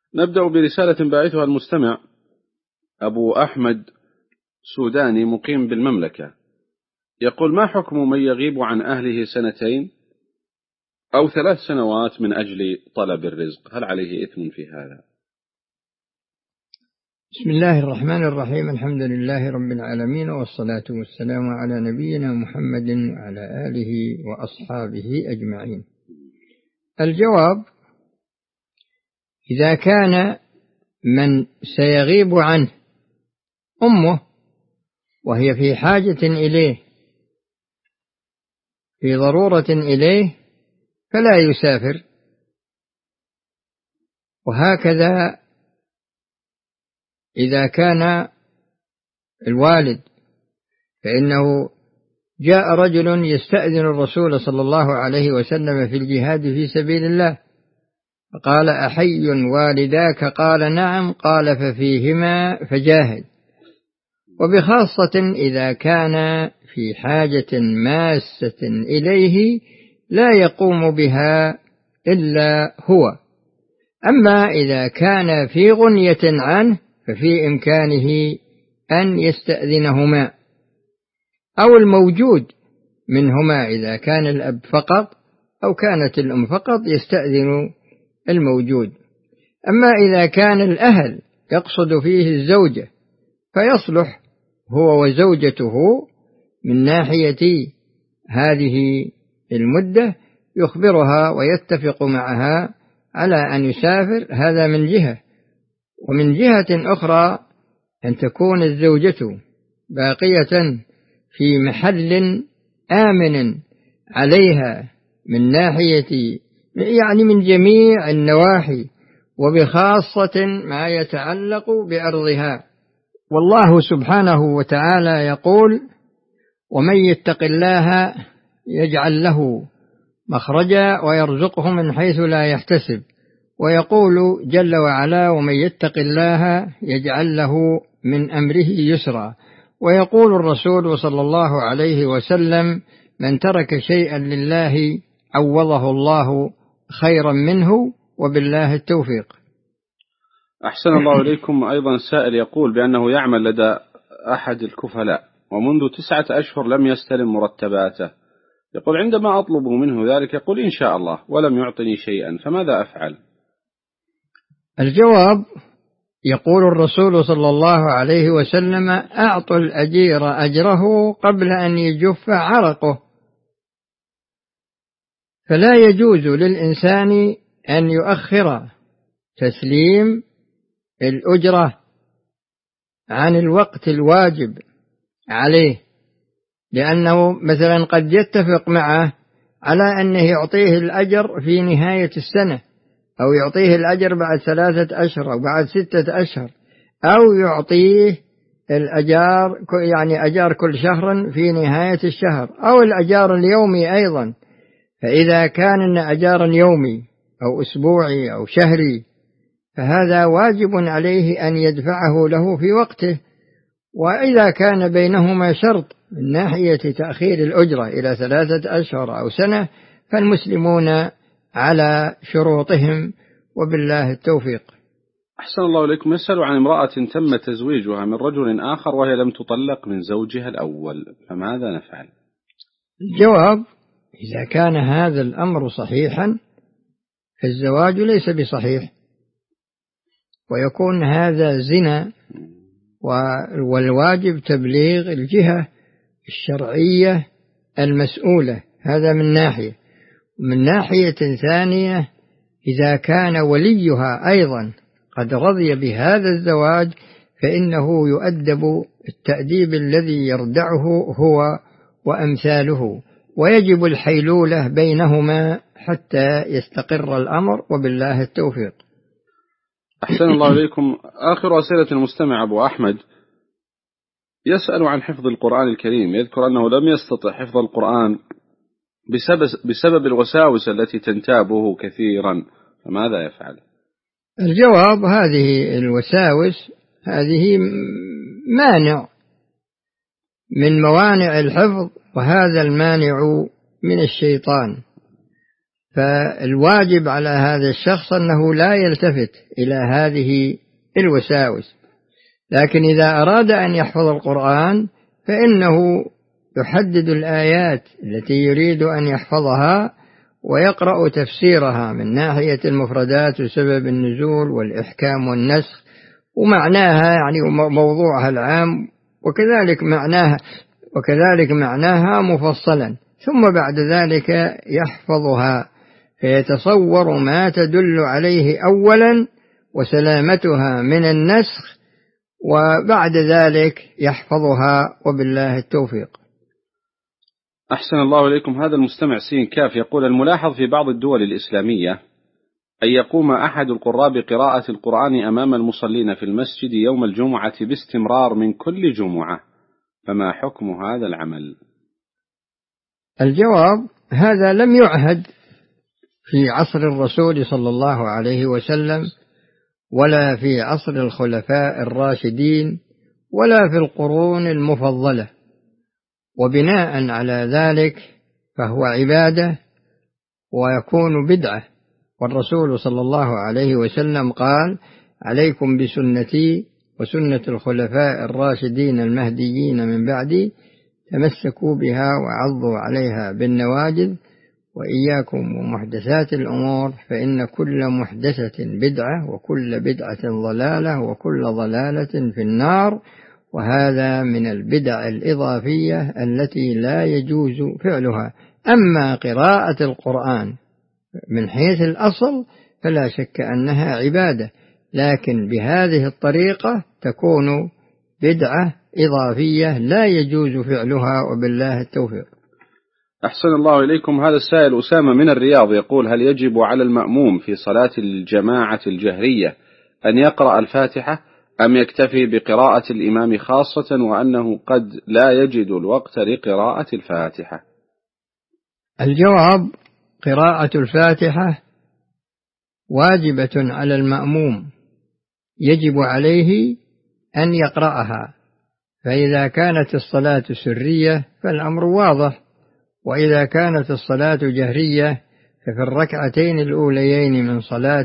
نبدأ برسالة باعثها المستمع أبو أحمد سوداني مقيم بالمملكة، يقول: ما حكم من يغيب عن أهله 2 أو 3 سنوات من أجل طلب الرزق؟ هل عليه إثم في هذا؟ بسم الله الرحمن الرحيم. الحمد لله رب العالمين، والصلاة والسلام على نبينا محمد وعلى آله وأصحابه أجمعين. الجواب: إذا كان من سيغيب عنه أمه وهي في حاجة إليه، في ضرورة إليه، فلا يسافر. وهكذا إذا كان الوالد، فإنه جاء رجل يستأذن الرسول صلى الله عليه وسلم في الجهاد في سبيل الله، فقال: أحي والداك؟ قال: نعم. قال: ففيهما فجاهد. وبخاصة إذا كان في حاجة ماسة إليه لا يقوم بها إلا هو. أما إذا كان في غنية عنه ففي إمكانه أن يستأذنهما، أو الموجود منهما إذا كان الأب فقط أو كانت الأم فقط يستأذن الموجود. أما إذا كان الأهل يقصد فيه الزوجة فيصلح هو وزوجته من ناحية هذه المدة يخبرها ويتفق معها على أن يسافر، هذا من جهة. ومن جهة أخرى أن تكون الزوجة باقية في محل آمن عليها من ناحية، يعني من جميع النواحي، وبخاصة ما يتعلق بأرضها. والله سبحانه وتعالى يقول: ومن يتق الله يجعل له مخرجا ويرزقه من حيث لا يحتسب. ويقول جل وعلا: ومن يتق الله يجعل له من أمره يسرا. ويقول الرسول صلى الله عليه وسلم: من ترك شيئا لله عوضه الله خيرا منه، وبالله التوفيق. أحسن الله إليكم. أيضا سائل يقول بأنه يعمل لدى أحد الكفلاء ومنذ 9 أشهر لم يستلم مرتباته، يقول: عندما أطلب منه ذلك يقول إن شاء الله، ولم يعطني شيئا، فماذا أفعل؟ الجواب: يقول الرسول صلى الله عليه وسلم: أعطوا الأجير أجره قبل أن يجف عرقه. فلا يجوز للإنسان أن يؤخر تسليم الأجرة عن الوقت الواجب عليه، لأنه مثلا قد يتفق معه على أنه يعطيه الأجر في نهاية السنة، أو يعطيه الأجر بعد 3 أشهر أو بعد 6 أشهر، أو يعطيه الأجار يعني أجار كل شهر في نهاية الشهر، أو الأجار اليومي أيضا. فإذا كان أجارا يومي أو أسبوعي أو شهري فهذا واجب عليه أن يدفعه له في وقته. وإذا كان بينهما شرط من ناحية تأخير الأجرة إلى 3 أشهر أو سنة فالمسلمون على شروطهم، وبالله التوفيق. أحسن الله إليكم. يسأل عن امرأة تم تزويجها من رجل آخر وهي لم تطلق من زوجها الأول، فماذا نفعل؟ الجواب: إذا كان هذا الأمر صحيحا فالزواج ليس بصحيح، ويكون هذا زنا، والواجب تبليغ الجهة الشرعية المسؤولة. هذا من ناحية. من ناحية ثانية، إذا كان وليها أيضا قد رضي بهذا الزواج فإنه يؤدب التأديب الذي يردعه هو وأمثاله، ويجب الحيلولة بينهما حتى يستقر الأمر، وبالله التوفيق. أحسن الله إليكم. آخر أسئلة المستمع أبو أحمد يسأل عن حفظ القرآن الكريم، يذكر أنه لم يستطع حفظ القرآن بسبب الوساوس التي تنتابه كثيرا، فماذا يفعل؟ الجواب: هذه الوساوس هذه مانع من موانع الحفظ، وهذا المانع من الشيطان. فالواجب على هذا الشخص أنه لا يلتفت إلى هذه الوساوس، لكن إذا أراد أن يحفظ القرآن فإنه يحدد الآيات التي يريد أن يحفظها ويقرأ تفسيرها من ناحية المفردات وسبب النزول والإحكام والنسخ ومعناها، يعني موضوعها العام، وكذلك معناها مفصلا، ثم بعد ذلك يحفظها فيتصور ما تدل عليه أولا وسلامتها من النسخ، وبعد ذلك يحفظها وبالله التوفيق. أحسن الله إليكم. هذا المستمع سين كاف يقول: الملاحظ في بعض الدول الإسلامية أن يقوم أحد القراء بقراءة القرآن أمام المصلين في المسجد يوم الجمعة باستمرار من كل جمعة، فما حكم هذا العمل؟ الجواب: هذا لم يعهد في عصر الرسول صلى الله عليه وسلم، ولا في عصر الخلفاء الراشدين، ولا في القرون المفضلة، وبناء على ذلك فهو عبادة ويكون بدعة. والرسول صلى الله عليه وسلم قال: عليكم بسنتي وسنة الخلفاء الراشدين المهديين من بعدي، تمسكوا بها وعضوا عليها بالنواجذ، وإياكم ومحدثات الأمور، فإن كل محدثة بدعة وكل بدعة ضلالة وكل ضلالة في النار. وهذا من البدع الإضافية التي لا يجوز فعلها. أما قراءة القرآن من حيث الأصل فلا شك أنها عبادة، لكن بهذه الطريقة تكون بدعة إضافية لا يجوز فعلها، وبالله التوفيق. أحسن الله إليكم. هذا السائل أسامة من الرياض يقول: هل يجب على المأموم في صلاة الجماعة الجهرية أن يقرأ الفاتحة أم يكتفي بقراءة الإمام، خاصة وأنه قد لا يجد الوقت لقراءة الفاتحة؟ الجواب: قراءة الفاتحة واجبة على المأموم، يجب عليه أن يقرأها، فإذا كانت الصلاة سرية فالأمر واضح، وإذا كانت الصلاة جهرية ففي الركعتين الأوليين من صلاة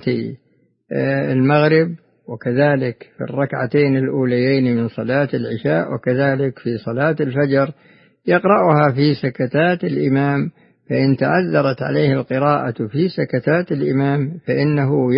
المغرب، وكذلك في الركعتين الأوليين من صلاة العشاء، وكذلك في صلاة الفجر يقرأها في سكتات الإمام. فإن تعذرت عليه القراءة في سكتات الإمام فإنه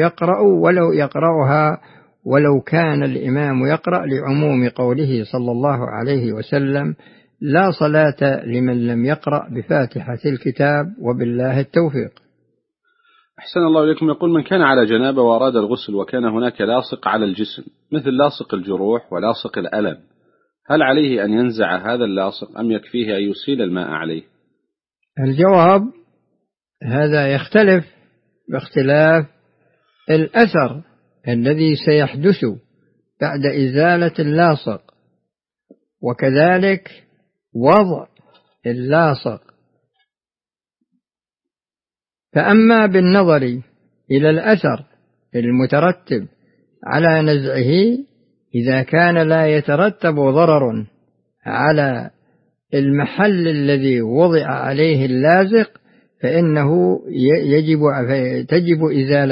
يقرأها ولو كان الإمام يقرأ، لعموم قوله صلى الله عليه وسلم: لا صلاة لمن لم يقرأ بفاتحة الكتاب، وبالله التوفيق. أحسن الله إليكم. يقول: من كان على جنابة وأراد الغسل وكان هناك لاصق على الجسم مثل لاصق الجروح ولاصق الألم، هل عليه أن ينزع هذا اللاصق أم يكفيه أن يسيل الماء عليه؟ الجواب: هذا يختلف باختلاف الأثر الذي سيحدث بعد إزالة اللاصق، وكذلك وضع اللاصق. فأما بالنظر إلى الأثر المترتب على نزعه، إذا كان لا يترتب ضرر على المحل الذي وضع عليه اللازق فإنه تجب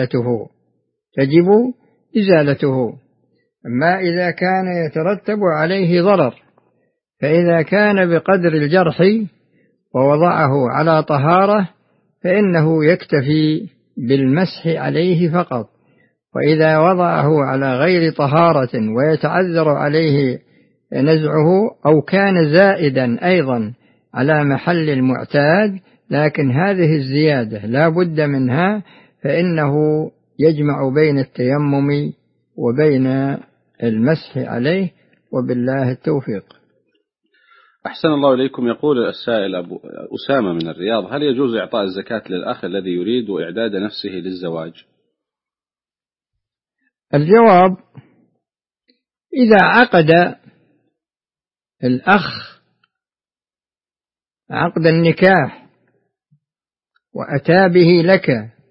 إزالته. أما إذا كان يترتب عليه ضرر، فإذا كان بقدر الجرح ووضعه على طهارة فإنه يكتفي بالمسح عليه فقط، وإذا وضعه على غير طهارة ويتعذر عليه نزعه أو كان زائدا أيضا على محل المعتاد، لكن هذه الزيادة لا بد منها، فإنه يجمع بين التيمم وبين المسح عليه، وبالله التوفيق. أحسن الله إليكم. يقول السائل أبو أسامة من الرياض: هل يجوز إعطاء الزكاة للأخ الذي يريد إعداد نفسه للزواج؟ الجواب: إذا عقد الأخ عقد النكاح وأتى به لك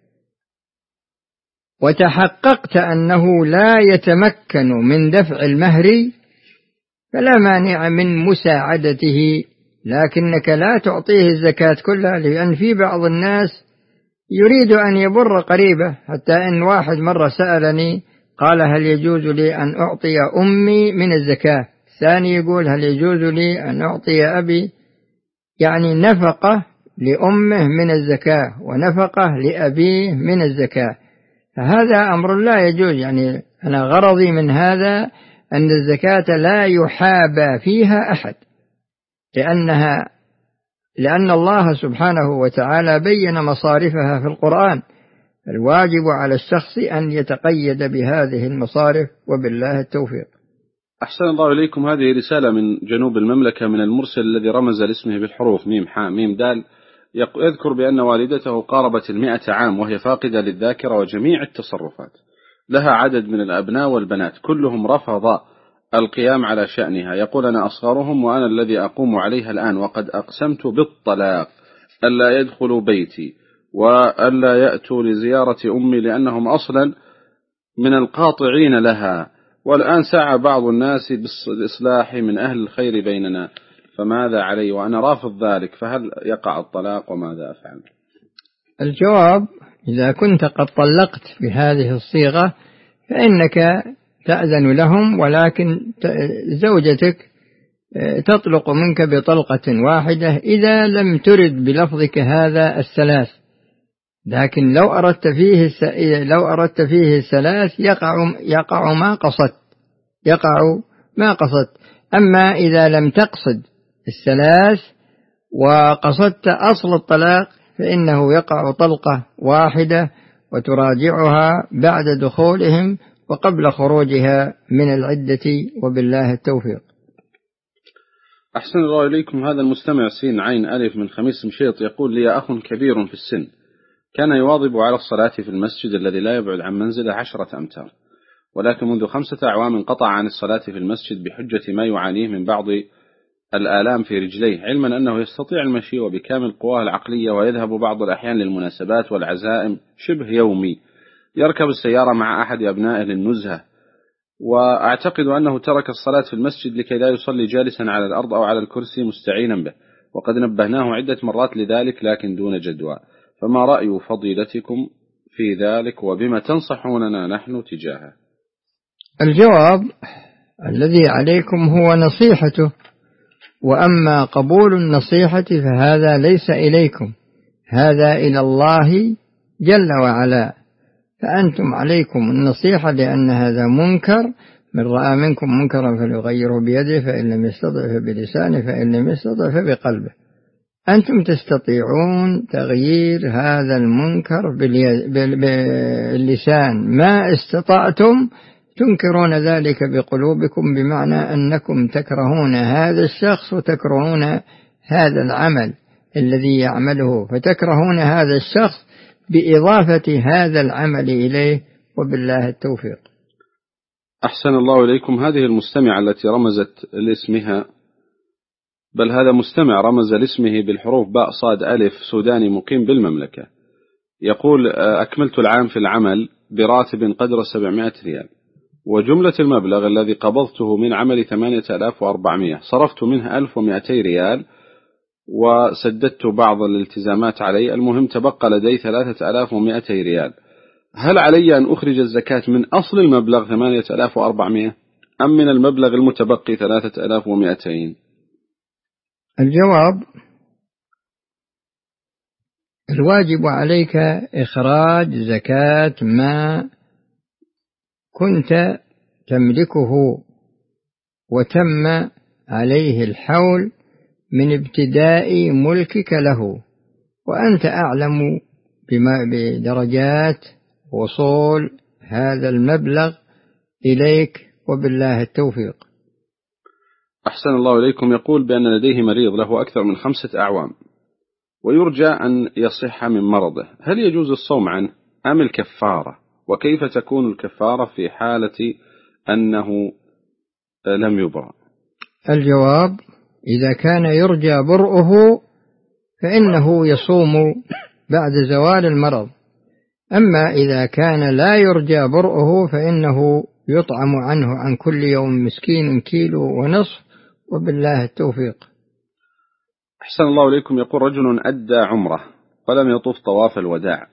وتحققت أنه لا يتمكن من دفع المهر فلا مانع من مساعدته، لكنك لا تعطيه الزكاة كلها، لأن في بعض الناس يريد أن يبر قريبه، حتى إن واحد مرة سألني قال هل يجوز لي أن أعطي أمي من الزكاة، الثاني يقول هل يجوز لي أن أعطي أبي، يعني نفقة لأمه من الزكاة ونفقة لأبيه من الزكاة، فهذا أمر لا يجوز. يعني أنا غرضي من هذا أن الزكاة لا يحابى فيها أحد، لأن الله سبحانه وتعالى بين مصارفها في القرآن، الواجب على الشخص أن يتقيد بهذه المصارف، وبالله التوفيق. أحسن الله إليكم. هذه رسالة من جنوب المملكة من المرسل الذي رمز لاسمه بالحروف ميم حاء ميم دال، يذكر بأن والدته قاربت 100 عام وهي فاقدة للذاكرة وجميع التصرفات، لها عدد من الأبناء والبنات كلهم رفض القيام على شأنها، يقول أنا أصغرهم وأنا الذي أقوم عليها الآن، وقد أقسمت بالطلاق ألا يدخلوا بيتي وألا يأتوا لزيارة أمي لأنهم أصلا من القاطعين لها، والآن سعى بعض الناس بالإصلاح من أهل الخير بيننا، فماذا علي وأنا رافض ذلك، فهل يقع الطلاق وماذا أفعل؟ الجواب: إذا كنت قد طلقت بهذه الصيغة فإنك تأذن لهم، ولكن زوجتك تطلق منك بطلقة واحدة إذا لم ترد بلفظك هذا الثلاث، لكن لو أردت فيه الثلاث يقع ما قصدت. أما إذا لم تقصد الثلاث وقصدت أصل الطلاق فإنه يقع طلقة واحدة، وتراجعها بعد دخولهم وقبل خروجها من العدة، وبالله التوفيق. أحسن الله إليكم. هذا المستمع سين عين ألف من خميس مشيط يقول لي أخ كبير في السن كان يواظب على الصلاة في المسجد الذي لا يبعد عن منزله 10 أمتار، ولكن منذ 5 أعوام انقطع عن الصلاة في المسجد بحجة ما يعانيه من بعض الآلام في رجليه، علما أنه يستطيع المشي وبكامل قواه العقلية، ويذهب بعض الأحيان للمناسبات والعزائم شبه يومي، يركب السيارة مع أحد أبنائه للنزهة، وأعتقد أنه ترك الصلاة في المسجد لكي لا يصلي جالسا على الأرض أو على الكرسي مستعينا به، وقد نبهناه عدة مرات لذلك لكن دون جدوى، فما رأي فضيلتكم في ذلك وبما تنصحوننا نحن تجاهه؟ الجواب: الذي عليكم هو نصيحته، وأما قبول النصيحة فهذا ليس إليكم، هذا إلى الله جل وعلا، فأنتم عليكم النصيحة، لأن هذا منكر، من رأى منكم منكرا فليغيره بيده، فإن لم يستطع فبلسانه، فإن لم يستطع فبقلبه. أنتم تستطيعون تغيير هذا المنكر باللسان، ما استطعتم تنكرون ذلك بقلوبكم، بمعنى أنكم تكرهون هذا الشخص وتكرهون هذا العمل الذي يعمله، فتكرهون هذا الشخص بإضافة هذا العمل إليه، وبالله التوفيق. أحسن الله إليكم. هذه المستمعة التي رمزت لاسمها، بل هذا مستمع رمز لاسمه بالحروف باء صاد ألف، سوداني مقيم بالمملكة، يقول أكملت العام في العمل براتب قدر 700 ريال، وجملة المبلغ الذي قبضته من عمل 8400، صرفت منها 1200 ريال وسددت بعض الالتزامات علي، المهم تبقى لدي 3200 ريال، هل علي أن أخرج الزكاة من أصل المبلغ 8400 أم من المبلغ المتبقي 3200؟ الجواب: الواجب عليك إخراج زكاة ما كنت تملكه وتم عليه الحول من ابتداء ملكك له، وأنت أعلم بدرجات وصول هذا المبلغ إليك، وبالله التوفيق. أحسن الله إليكم. يقول بأن لديه مريض له أكثر من 5 أعوام ويرجى أن يصح من مرضه، هل يجوز الصوم عنه أم الكفارة؟ وكيف تكون الكفارة في حالة أنه لم يبرأ؟ الجواب: إذا كان يرجى برؤه فإنه يصوم بعد زوال المرض، أما إذا كان لا يرجى برؤه فإنه يطعم عنه عن كل يوم مسكين 1.5 كيلو، وبالله التوفيق. أحسن الله إليكم. يقول رجل أدى عمره ولم يطوف طواف الوداع،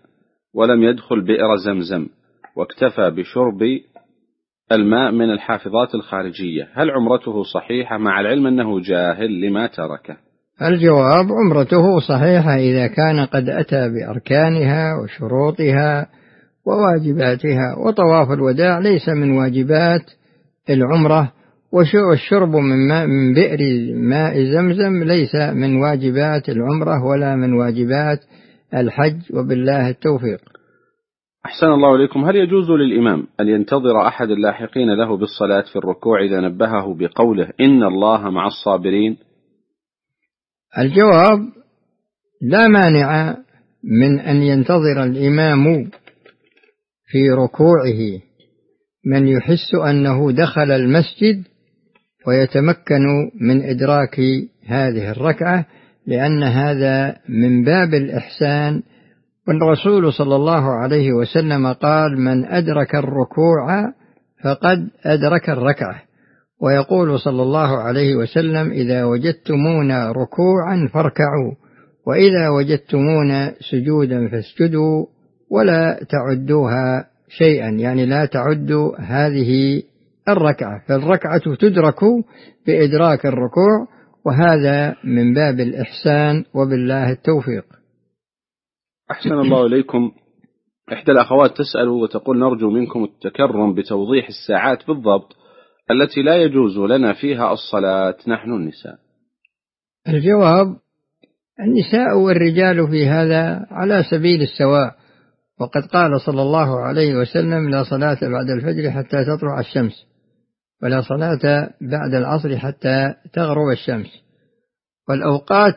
ولم يدخل بئر زمزم واكتفى بشرب الماء من الحافظات الخارجية، هل عمرته صحيحة مع العلم أنه جاهل لما تركه؟ الجواب: عمرته صحيحة إذا كان قد أتى بأركانها وشروطها وواجباتها، وطواف الوداع ليس من واجبات العمرة، والشرب من بئر ماء زمزم ليس من واجبات العمرة ولا من واجبات الحج، وبالله التوفيق. أحسن الله إليكم. هل يجوز للإمام أن ينتظر أحد اللاحقين له بالصلاة في الركوع إذا نبهه بقوله إن الله مع الصابرين؟ الجواب: لا مانع من أن ينتظر الإمام في ركوعه من يحس أنه دخل المسجد ويتمكن من إدراك هذه الركعة، لأن هذا من باب الإحسان، والرسول صلى الله عليه وسلم قال: من أدرك الركوع فقد أدرك الركعة. ويقول صلى الله عليه وسلم: إذا وجدتمونا ركوعا فاركعوا، وإذا وجدتمونا سجودا فاسجدوا، ولا تعدوها شيئا، يعني لا تعدوا هذه الركعة، فالركعة تدرك بإدراك الركوع، وهذا من باب الإحسان، وبالله التوفيق. أحسن الله إليكم. إحدى الأخوات تسأل وتقول: نرجو منكم التكرم بتوضيح الساعات بالضبط التي لا يجوز لنا فيها الصلاة نحن النساء. الجواب: النساء والرجال في هذا على سبيل السواء، وقد قال صلى الله عليه وسلم: لا صلاة بعد الفجر حتى تطلع الشمس، ولا صلاة بعد العصر حتى تغرب الشمس. والأوقات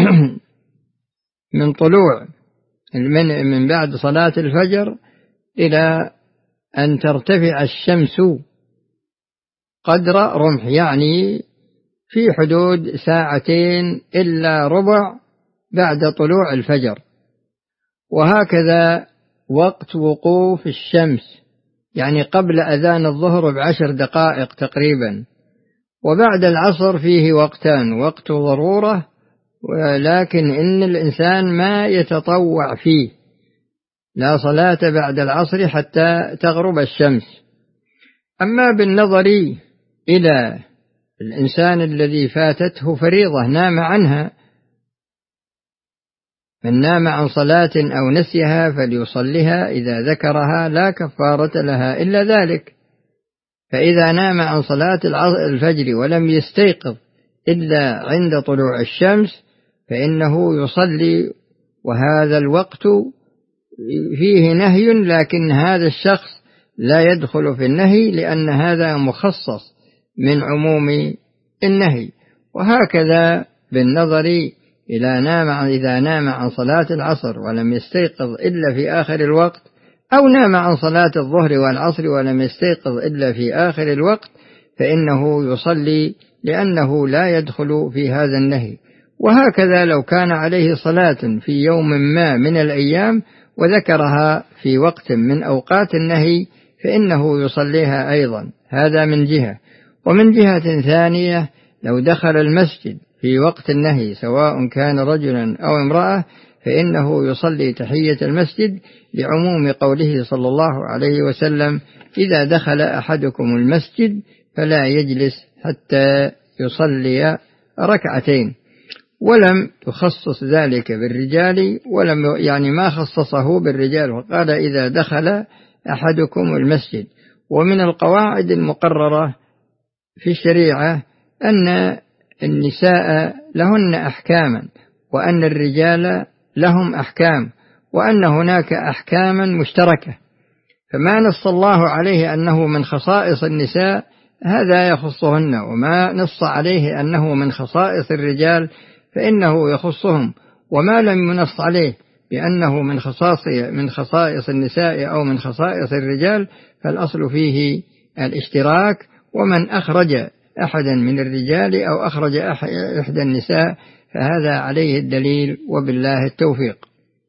من طلوع من بعد صلاة الفجر إلى أن ترتفع الشمس قدر رمح، يعني في حدود ساعتين إلا ربع بعد طلوع الفجر. وهكذا وقت وقوف الشمس، يعني قبل أذان الظهر ب10 دقائق تقريبا. وبعد العصر فيه وقتان: وقت ضرورة، ولكن إن الإنسان ما يتطوع فيه. لا صلاة بعد العصر حتى تغرب الشمس. أما بالنظر إلى الإنسان الذي فاتته فريضة نام عنها، من نام عن صلاة أو نسيها فليصلها إذا ذكرها، لا كفارة لها إلا ذلك. فإذا نام عن صلاة الفجر ولم يستيقظ إلا عند طلوع الشمس فإنه يصلي، وهذا الوقت فيه نهي، لكن هذا الشخص لا يدخل في النهي، لأن هذا مخصص من عموم النهي. وهكذا بالنظر إذا نام عن صلاة العصر ولم يستيقظ إلا في آخر الوقت، أو نام عن صلاة الظهر والعصر ولم يستيقظ إلا في آخر الوقت، فإنه يصلي، لأنه لا يدخل في هذا النهي. وهكذا لو كان عليه صلاة في يوم ما من الأيام وذكرها في وقت من أوقات النهي فإنه يصليها أيضا. هذا من جهة. ومن جهة ثانية، لو دخل المسجد في وقت النهي سواء كان رجلا أو امرأة فإنه يصلي تحية المسجد، لعموم قوله صلى الله عليه وسلم: إذا دخل أحدكم المسجد فلا يجلس حتى يصلي ركعتين. ولم يخصص ذلك بالرجال، ما خصصه بالرجال، وقال: إذا دخل أحدكم المسجد. ومن القواعد المقررة في الشريعة أن النساء لهن أحكاما، وأن الرجال لهم أحكام، وأن هناك أحكاما مشتركة. فما نص الله عليه أنه من خصائص النساء هذا يخصهن، وما نص عليه أنه من خصائص الرجال فإنه يخصهم. وما لم ينص عليه بأنه من خصائص النساء أو من خصائص الرجال فالأصل فيه الاشتراك. ومن أخرج أحدا من الرجال أو أخرج إحدى النساء فهذا عليه الدليل، وبالله التوفيق.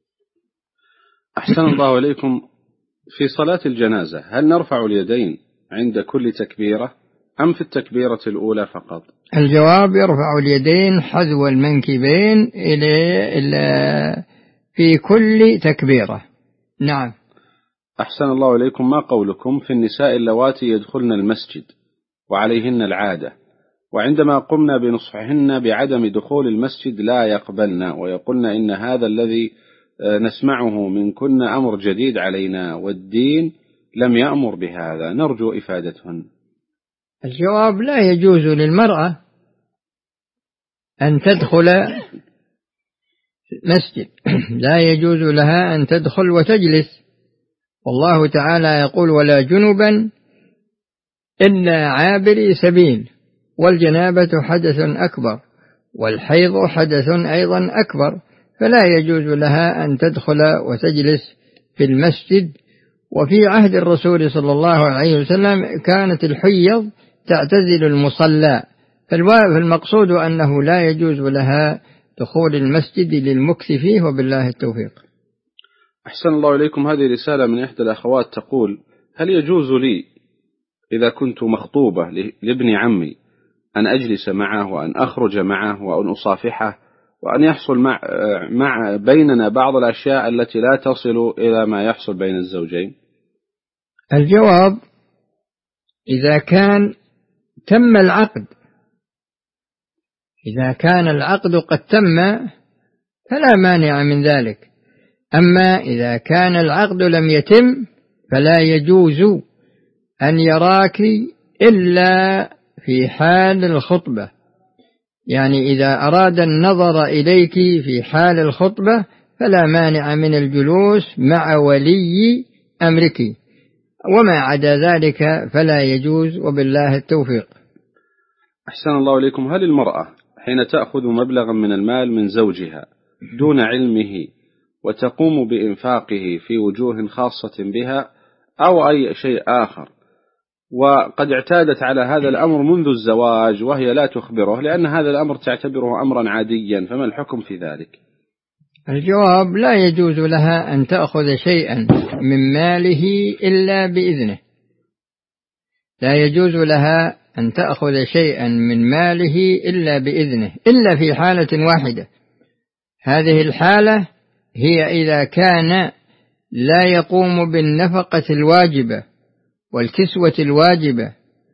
أحسن الله إليكم. في صلاة الجنازة هل نرفع اليدين عند كل تكبيرة أم في التكبيرة الأولى فقط؟ الجواب: يرفع اليدين حذو المنكبين إلى في كل تكبيرة، نعم. أحسن الله إليكم، ما قولكم في النساء اللواتي يدخلن المسجد وعليهن العادة، وعندما قمنا بنصحهن بعدم دخول المسجد لا يقبلن، ويقولن إن هذا الذي نسمعه منكن أمر جديد علينا والدين لم يأمر بهذا، نرجو إفادتهن. الجواب: لا يجوز للمرأة أن تدخل مسجد، لا يجوز لها أن تدخل وتجلس، والله تعالى يقول: ولا جنبا إلا عابري سبيل، والجنابة حدث أكبر، والحيض حدث أيضا أكبر، فلا يجوز لها أن تدخل وتجلس في المسجد. وفي عهد الرسول صلى الله عليه وسلم كانت الحيض تعتزل المصلى، فالمقصود أنه لا يجوز لها دخول المسجد للمكث فيه، وبالله التوفيق. أحسن الله إليكم، هذه رسالة من إحدى الأخوات تقول: هل يجوز لي إذا كنت مخطوبة لابن عمي أن أجلس معه وأن أخرج معه وأن أصافحه وأن يحصل مع بيننا بعض الأشياء التي لا تصل إلى ما يحصل بين الزوجين؟ الجواب: إذا كان تم العقد، إذا كان العقد قد تم فلا مانع من ذلك، أما إذا كان العقد لم يتم فلا يجوز أن يراك إلا في حال الخطبة، يعني إذا أراد النظر إليك في حال الخطبة فلا مانع من الجلوس مع ولي أمرك، وما عدا ذلك فلا يجوز، وبالله التوفيق. أحسن الله إليكم، هل المرأة حين تأخذ مبلغا من المال من زوجها دون علمه وتقوم بإنفاقه في وجوه خاصة بها أو أي شيء آخر، وقد اعتادت على هذا الأمر منذ الزواج وهي لا تخبره لأن هذا الأمر تعتبره أمرا عاديا، فما الحكم في ذلك؟ الجواب: لا يجوز لها أن تأخذ شيئا من ماله إلا بإذنه، لا يجوز لها أن تأخذ شيئا من ماله إلا بإذنه، إلا في حالة واحدة، هذه الحالة هي إذا كان لا يقوم بالنفقة الواجبة والكسوة الواجبة،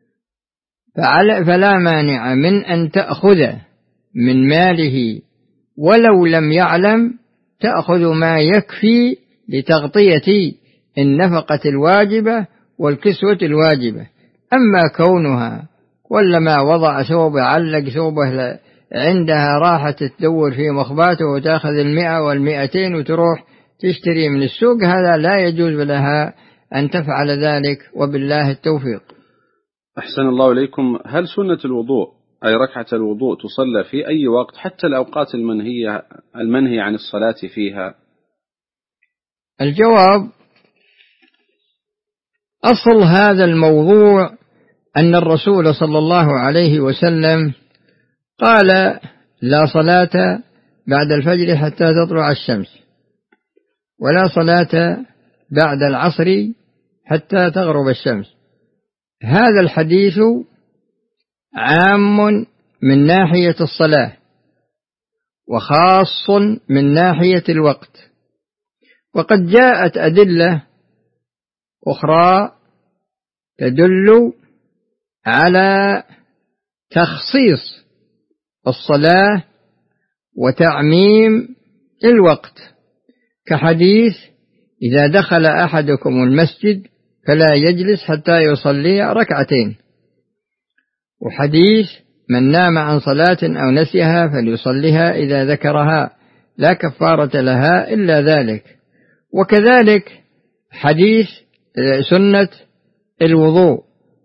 فلا مانع من أن تأخذ من ماله ولو لم يعلم، تأخذ ما يكفي لتغطية النفقة الواجبة والكسوة الواجبة. أما كونها كلما وضع ثوب علق ثوبه عندها راحة تدور في مخباته وتأخذ 100 و200 وتروح تشتري من السوق، هذا لا يجوز لها أن تفعل ذلك، وبالله التوفيق. أحسن الله إليكم، هل سنة الوضوء أي ركعة الوضوء تصلى في أي وقت حتى الأوقات المنهي عن الصلاة فيها؟ الجواب: أصل هذا الموضوع أن الرسول صلى الله عليه وسلم قال: لا صلاة بعد الفجر حتى تطلع الشمس، ولا صلاة بعد العصر حتى تغرب الشمس. هذا الحديث عام من ناحية الصلاة وخاص من ناحية الوقت، وقد جاءت أدلة أخرى تدل على تخصيص الصلاة وتعميم الوقت، كحديث: إذا دخل أحدكم المسجد فلا يجلس حتى يصلي ركعتين، وحديث: من نام عن صلاة أو نسيها فليصليها إذا ذكرها لا كفارة لها إلا ذلك. وكذلك حديث سنة الوضوء.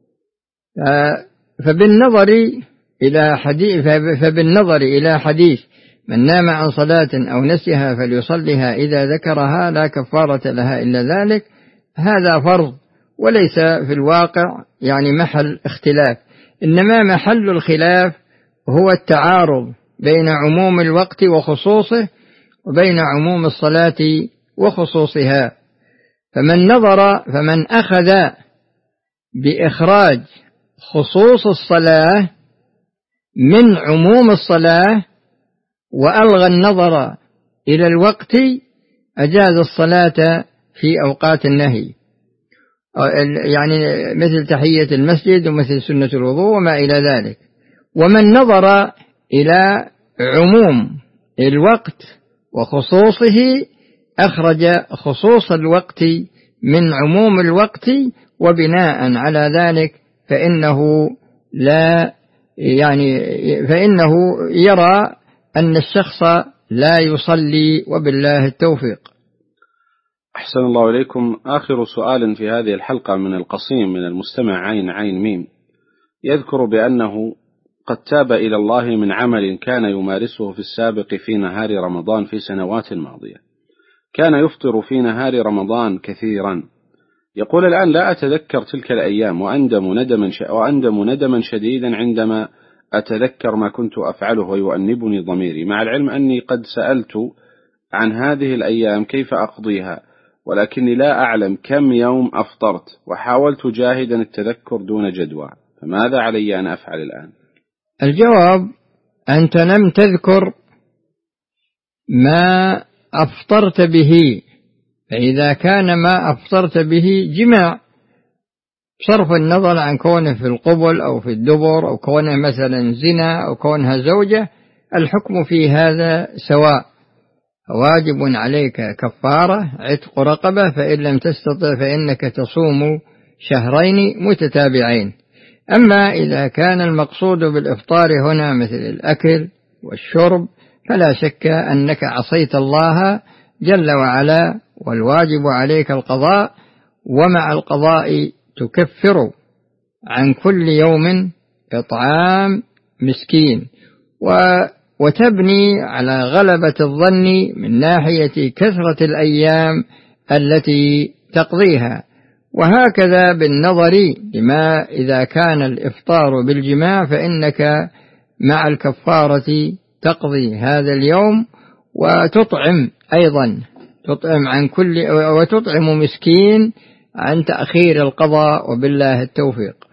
فبالنظر إلى حديث من نام عن صلاة أو نسيها فليصليها إذا ذكرها لا كفارة لها إلا ذلك، هذا فرض وليس في الواقع يعني محل اختلاف، إنما محل الخلاف هو التعارض بين عموم الوقت وخصوصه وبين عموم الصلاة وخصوصها. فمن أخذ بإخراج خصوص الصلاة من عموم الصلاة وألغى النظر إلى الوقت أجاز الصلاة في أوقات النهي، يعني مثل تحية المسجد ومثل سنة الوضوء وما إلى ذلك. ومن نظر إلى عموم الوقت وخصوصه أخرج خصوص الوقت من عموم الوقت، وبناء على ذلك فإنه يرى أن الشخص لا يصلي، وبالله التوفيق. أحسن الله إليكم. آخر سؤال في هذه الحلقة من القصيم من المستمع عين ميم، يذكر بأنه قد تاب إلى الله من عمل كان يمارسه في السابق في نهار رمضان في سنوات ماضية، كان يفطر في نهار رمضان كثيرا. يقول الآن لا أتذكر تلك الأيام وأندم ندما شديدا عندما أتذكر ما كنت أفعله ويؤنبني ضميري، مع العلم أني قد سألت عن هذه الأيام كيف أقضيها، ولكني لا أعلم كم يوم أفطرت، وحاولت جاهدا التذكر دون جدوى، فماذا علي أن أفعل الآن؟ الجواب: أنت لم تذكر ما أفطرت به، فإذا كان ما أفطرت به جماع، بصرف النظر عن كونه في القبل أو في الدبر أو كونه مثلا زنا أو كونها زوجة، الحكم في هذا سواء. واجب عليك كفارة عتق رقبة، فإن لم تستطع فإنك تصوم شهرين متتابعين. أما إذا كان المقصود بالإفطار هنا مثل الأكل والشرب، فلا شك أنك عصيت الله جل وعلا، والواجب عليك القضاء، ومع القضاء تكفر عن كل يوم إطعام مسكين، وتبني على غلبة الظن من ناحية كثرة الأيام التي تقضيها. وهكذا بالنظر لما إذا كان الإفطار بالجماع، فإنك مع الكفارة تقضي هذا اليوم، وتطعم أيضا، وتطعم مسكين عن تأخير القضاء، وبالله التوفيق.